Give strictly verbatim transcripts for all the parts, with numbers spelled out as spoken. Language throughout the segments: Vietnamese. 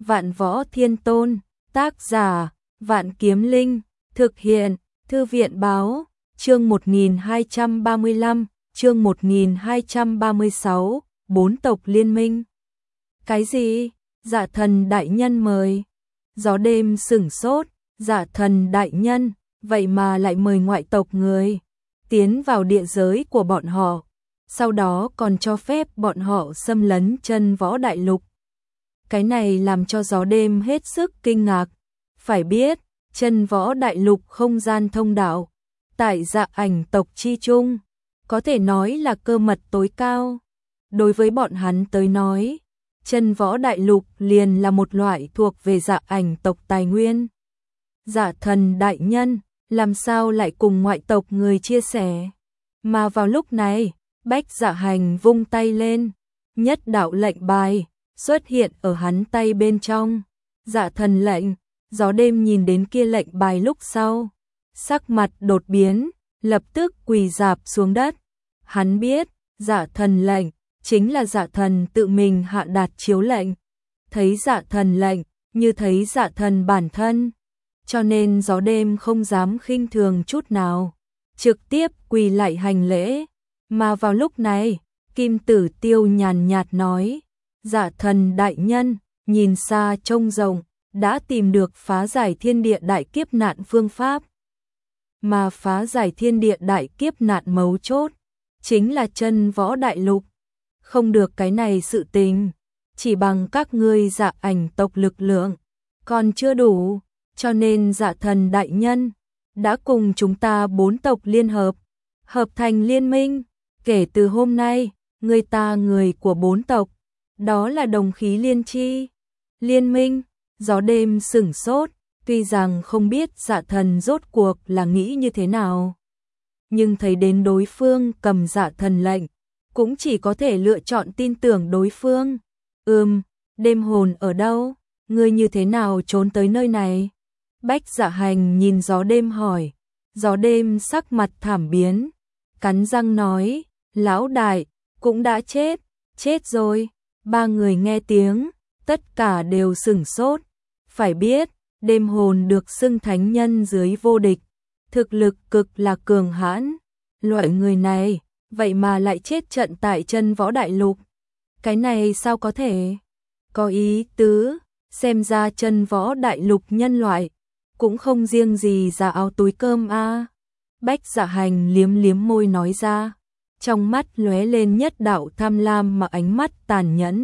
Vạn Võ Thiên Tôn, tác giả, Vạn Kiếm Linh, thực hiện, Thư viện báo, chương một nghìn hai trăm ba mươi lăm, chương một nghìn hai trăm ba mươi sáu, bốn tộc liên minh. Cái gì? Dạ thần đại nhân mời. Gió đêm sửng sốt, dạ thần đại nhân, vậy mà lại mời ngoại tộc người tiến vào địa giới của bọn họ, sau đó còn cho phép bọn họ xâm lấn chân võ đại lục. Cái này làm cho gió đêm hết sức kinh ngạc. Phải biết, chân võ đại lục không gian thông đạo, tại Dạ Ảnh tộc chi trung, có thể nói là cơ mật tối cao. Đối với bọn hắn tới nói, chân võ đại lục liền là một loại thuộc về Dạ Ảnh tộc tài nguyên. Dạ thần đại nhân, làm sao lại cùng ngoại tộc người chia sẻ? Mà vào lúc này, Bách Dạ Hành vung tay lên, nhất đạo lệnh bài xuất hiện ở hắn tay bên trong. Dạ thần lệnh. Gió đêm nhìn đến kia lệnh bài lúc sau, sắc mặt đột biến, lập tức quỳ rạp xuống đất. Hắn biết, dạ thần lệnh chính là dạ thần tự mình hạ đạt chiếu lệnh. Thấy dạ thần lệnh như thấy dạ thần bản thân, cho nên gió đêm không dám khinh thường chút nào, trực tiếp quỳ lại hành lễ. Mà vào lúc này, Kim Tử Tiêu nhàn nhạt nói, dạ thần đại nhân, nhìn xa trông rộng, đã tìm được phá giải thiên địa đại kiếp nạn phương pháp. Mà phá giải thiên địa đại kiếp nạn mấu chốt, chính là chân võ đại lục. Không được cái này sự tình, chỉ bằng các ngươi Dạ Ảnh tộc lực lượng, còn chưa đủ, cho nên dạ thần đại nhân, đã cùng chúng ta bốn tộc liên hợp, hợp thành liên minh. Kể từ hôm nay, người ta người của bốn tộc, đó là đồng khí liên chi. Liên minh. Gió đêm sửng sốt, tuy rằng không biết dạ thần rốt cuộc là nghĩ như thế nào, nhưng thấy đến đối phương cầm dạ thần lệnh, cũng chỉ có thể lựa chọn tin tưởng đối phương. Ừm, đêm hồn ở đâu? Ngươi như thế nào trốn tới nơi này? Bách Dạ Hành nhìn gió đêm hỏi. Gió đêm sắc mặt thảm biến, cắn răng nói, lão đại, cũng đã chết, chết rồi. Ba người nghe tiếng, tất cả đều sửng sốt. Phải biết, đêm hồn được xưng thánh nhân dưới vô địch, thực lực cực là cường hãn. Loại người này, vậy mà lại chết trận tại chân võ đại lục. Cái này sao có thể? Có ý tứ, xem ra chân võ đại lục nhân loại, cũng không riêng gì giả áo túi cơm a. À. Bách Dạ Hành liếm liếm môi nói ra, trong mắt lóe lên nhất đạo tham lam mà ánh mắt tàn nhẫn.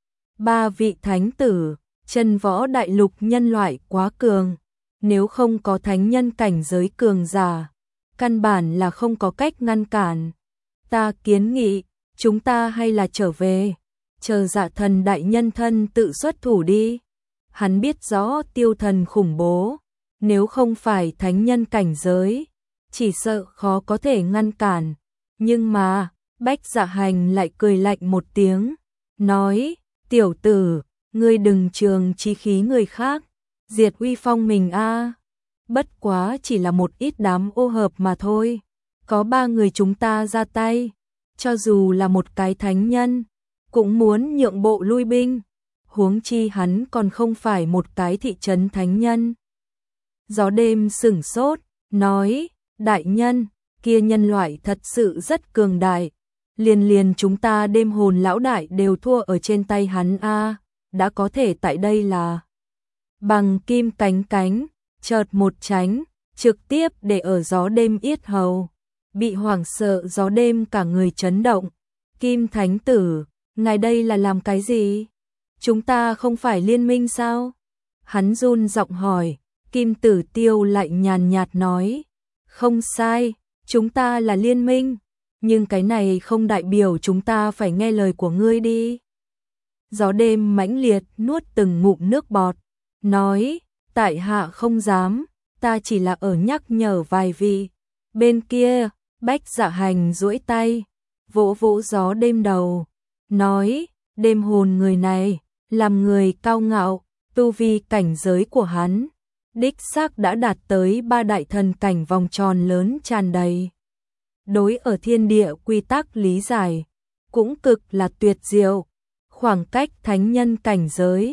Ba vị thánh tử, chân võ đại lục nhân loại quá cường, nếu không có thánh nhân cảnh giới cường giả, căn bản là không có cách ngăn cản. Ta kiến nghị, chúng ta hay là trở về, chờ dạ thần đại nhân thân tự xuất thủ đi. Hắn biết rõ tiêu thần khủng bố, nếu không phải thánh nhân cảnh giới, chỉ sợ khó có thể ngăn cản. Nhưng mà, Bách Dạ Hành lại cười lạnh một tiếng, nói, tiểu tử, ngươi đừng trường chí khí người khác, diệt uy phong mình a. À. Bất quá chỉ là một ít đám ô hợp mà thôi, có ba người chúng ta ra tay, cho dù là một cái thánh nhân, cũng muốn nhượng bộ lui binh, huống chi hắn còn không phải một cái thị trấn thánh nhân. Gió đêm sửng sốt, nói, đại nhân, kia nhân loại thật sự rất cường đại, liền liền chúng ta đêm hồn lão đại đều thua ở trên tay hắn a. À. Đã có thể tại đây là bằng kim cánh cánh, chợt một tránh, trực tiếp để ở gió đêm yết hầu. Bị hoảng sợ gió đêm cả người chấn động. Kim thánh tử, ngài đây là làm cái gì? Chúng ta không phải liên minh sao? Hắn run giọng hỏi. Kim Tử Tiêu lại nhàn nhạt nói, không sai, chúng ta là liên minh, nhưng cái này không đại biểu chúng ta phải nghe lời của ngươi đi. Gió đêm mãnh liệt nuốt từng ngụm nước bọt, nói, tại hạ không dám, ta chỉ là ở nhắc nhở vài vị. Bên kia, Bách Dạ Hành duỗi tay, vỗ vỗ gió đêm đầu, nói, đêm hồn người này, làm người cao ngạo, tu vi cảnh giới của hắn, đích xác đã đạt tới ba đại thần cảnh vòng tròn lớn tràn đầy. Đối ở thiên địa quy tắc lý giải, cũng cực là tuyệt diệu. Khoảng cách thánh nhân cảnh giới,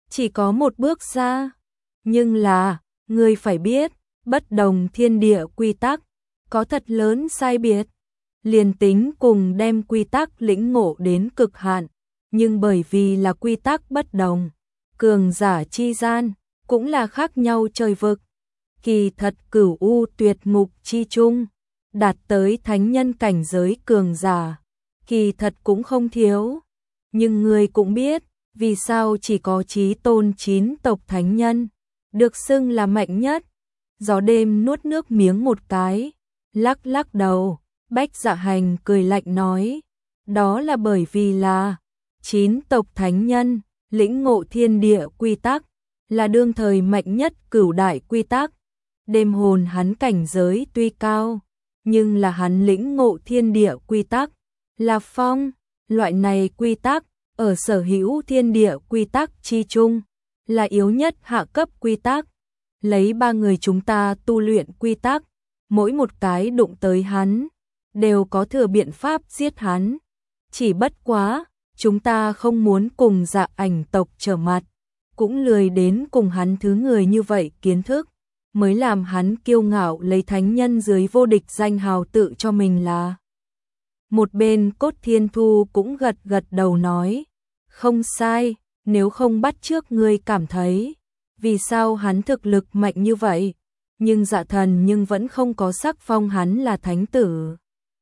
chỉ có một bước xa. Nhưng là, ngươi phải biết, bất đồng thiên địa quy tắc, có thật lớn sai biệt. Liền tính cùng đem quy tắc lĩnh ngộ đến cực hạn, nhưng bởi vì là quy tắc bất đồng, cường giả chi gian, cũng là khác nhau trời vực. Kỳ thật cửu u tuyệt ngục chi chung, đạt tới thánh nhân cảnh giới cường giả, kỳ thật cũng không thiếu. Nhưng người cũng biết, vì sao chỉ có chí tôn chín tộc thánh nhân, được xưng là mạnh nhất. Gió đêm nuốt nước miếng một cái, lắc lắc đầu, Bách Dạ Hành cười lạnh nói, đó là bởi vì là chín tộc thánh nhân, lĩnh ngộ thiên địa quy tắc, là đương thời mạnh nhất cửu đại quy tắc. Đêm hồn hắn cảnh giới tuy cao, nhưng là hắn lĩnh ngộ thiên địa quy tắc, là phong, loại này quy tắc, ở sở hữu thiên địa quy tắc chi chung, là yếu nhất hạ cấp quy tắc. Lấy ba người chúng ta tu luyện quy tắc, mỗi một cái đụng tới hắn, đều có thừa biện pháp giết hắn. Chỉ bất quá, chúng ta không muốn cùng Dạ Ảnh tộc trở mặt, cũng lười đến cùng hắn thứ người như vậy kiến thức, mới làm hắn kiêu ngạo lấy thánh nhân dưới vô địch danh hào tự cho mình là. Một bên Cốt Thiên Thu cũng gật gật đầu nói, không sai, nếu không bắt trước ngươi cảm thấy, vì sao hắn thực lực mạnh như vậy, nhưng Dạ Thần nhưng vẫn không có sắc phong hắn là thánh tử.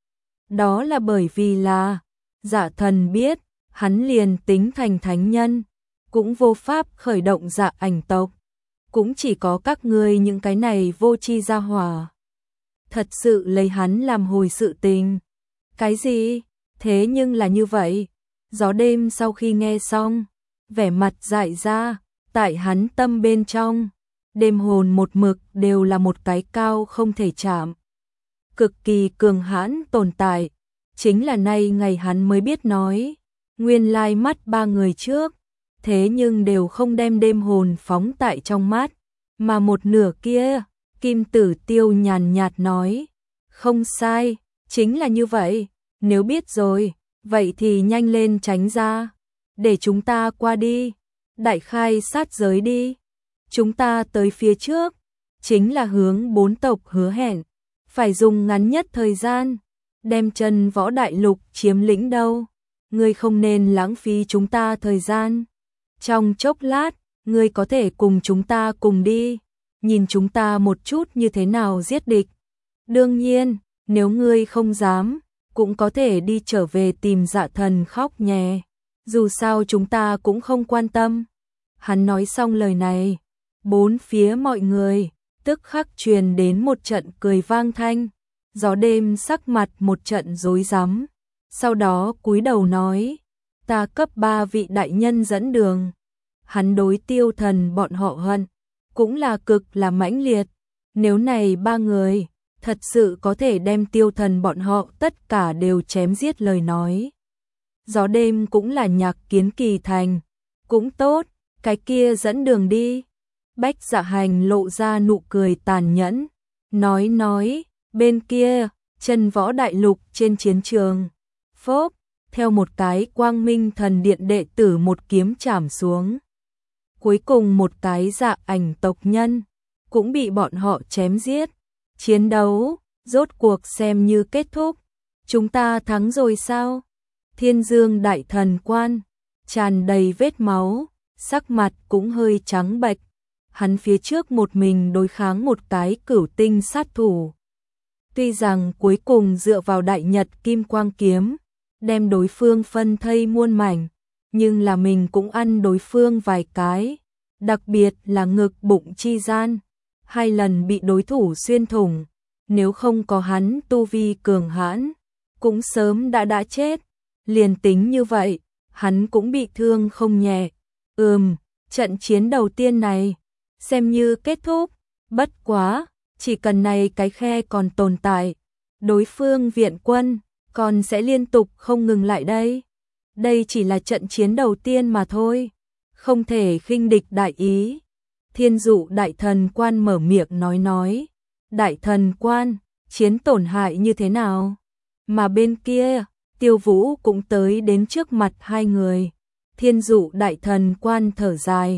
Đó là bởi vì là, Dạ Thần biết, hắn liền tính thành thánh nhân, cũng vô pháp khởi động Dạ Ảnh tộc, cũng chỉ có các ngươi những cái này vô tri gia hỏa. Thật sự lấy hắn làm hồi sự tình. Cái gì? Thế nhưng là như vậy. Gió đêm sau khi nghe xong, vẻ mặt dại ra, tại hắn tâm bên trong, đêm hồn một mực đều là một cái cao không thể chạm. Cực kỳ cường hãn tồn tại, chính là nay ngày hắn mới biết nói, nguyên lai mắt ba người trước, thế nhưng đều không đem đêm hồn phóng tại trong mắt, mà một nửa kia, Kim Tử Tiêu nhàn nhạt nói, không sai, chính là như vậy, nếu biết rồi, vậy thì nhanh lên tránh ra, để chúng ta qua đi, đại khai sát giới đi, chúng ta tới phía trước, chính là hướng bốn tộc hứa hẹn, phải dùng ngắn nhất thời gian, đem chân võ đại lục chiếm lĩnh đâu, ngươi không nên lãng phí chúng ta thời gian, trong chốc lát, ngươi có thể cùng chúng ta cùng đi, nhìn chúng ta một chút như thế nào giết địch, đương nhiên, nếu ngươi không dám, cũng có thể đi trở về tìm Dạ Thần khóc nhè, dù sao chúng ta cũng không quan tâm. Hắn nói xong lời này, bốn phía mọi người, tức khắc truyền đến một trận cười vang thanh, gió đêm sắc mặt một trận rối rắm, sau đó cúi đầu nói, ta cấp ba vị đại nhân dẫn đường. Hắn đối Tiêu Thần bọn họ hận, cũng là cực là mãnh liệt, nếu này ba người, thật sự có thể đem Tiêu Thần bọn họ tất cả đều chém giết lời nói. Gió đêm cũng là nhạc kiến kỳ thành, cũng tốt, cái kia dẫn đường đi. Bách Dạ Hành lộ ra nụ cười tàn nhẫn, nói nói, bên kia, chân võ đại lục trên chiến trường, phốp, theo một cái quang minh thần điện đệ tử một kiếm chảm xuống. Cuối cùng một cái Dạ Ảnh tộc nhân, cũng bị bọn họ chém giết. Chiến đấu, rốt cuộc xem như kết thúc. Chúng ta thắng rồi sao? Thiên Dương đại thần quan, tràn đầy vết máu, sắc mặt cũng hơi trắng bệch. Hắn phía trước một mình đối kháng một cái cửu tinh sát thủ. Tuy rằng cuối cùng dựa vào đại nhật kim quang kiếm, đem đối phương phân thây muôn mảnh, nhưng là mình cũng ăn đối phương vài cái, đặc biệt là ngực bụng chi gian, hai lần bị đối thủ xuyên thủng, nếu không có hắn tu vi cường hãn, cũng sớm đã đã chết, liền tính như vậy, hắn cũng bị thương không nhẹ. Ừm, trận chiến đầu tiên này, xem như kết thúc, bất quá, chỉ cần này cái khe còn tồn tại, đối phương viện quân, còn sẽ liên tục không ngừng lại đây. Đây chỉ là trận chiến đầu tiên mà thôi, không thể khinh địch đại ý. Thiên Dụ đại thần quan mở miệng nói nói, đại thần quan, chiến tổn hại như thế nào? Mà bên kia, Tiêu Vũ cũng tới đến trước mặt hai người. Thiên Dụ đại thần quan thở dài,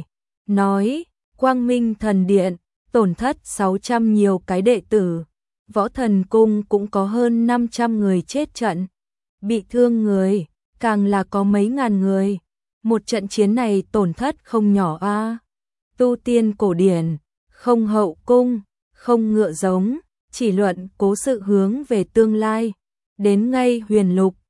nói, Quang Minh Thần Điện, tổn thất sáu trăm nhiều cái đệ tử, Võ Thần Cung cũng có hơn năm trăm người chết trận, bị thương người, càng là có mấy ngàn người. Một trận chiến này tổn thất không nhỏ a. Tu tiên cổ điển, không hậu cung, không ngựa giống, chỉ luận cố sự hướng về tương lai. Đến ngay huyền lục,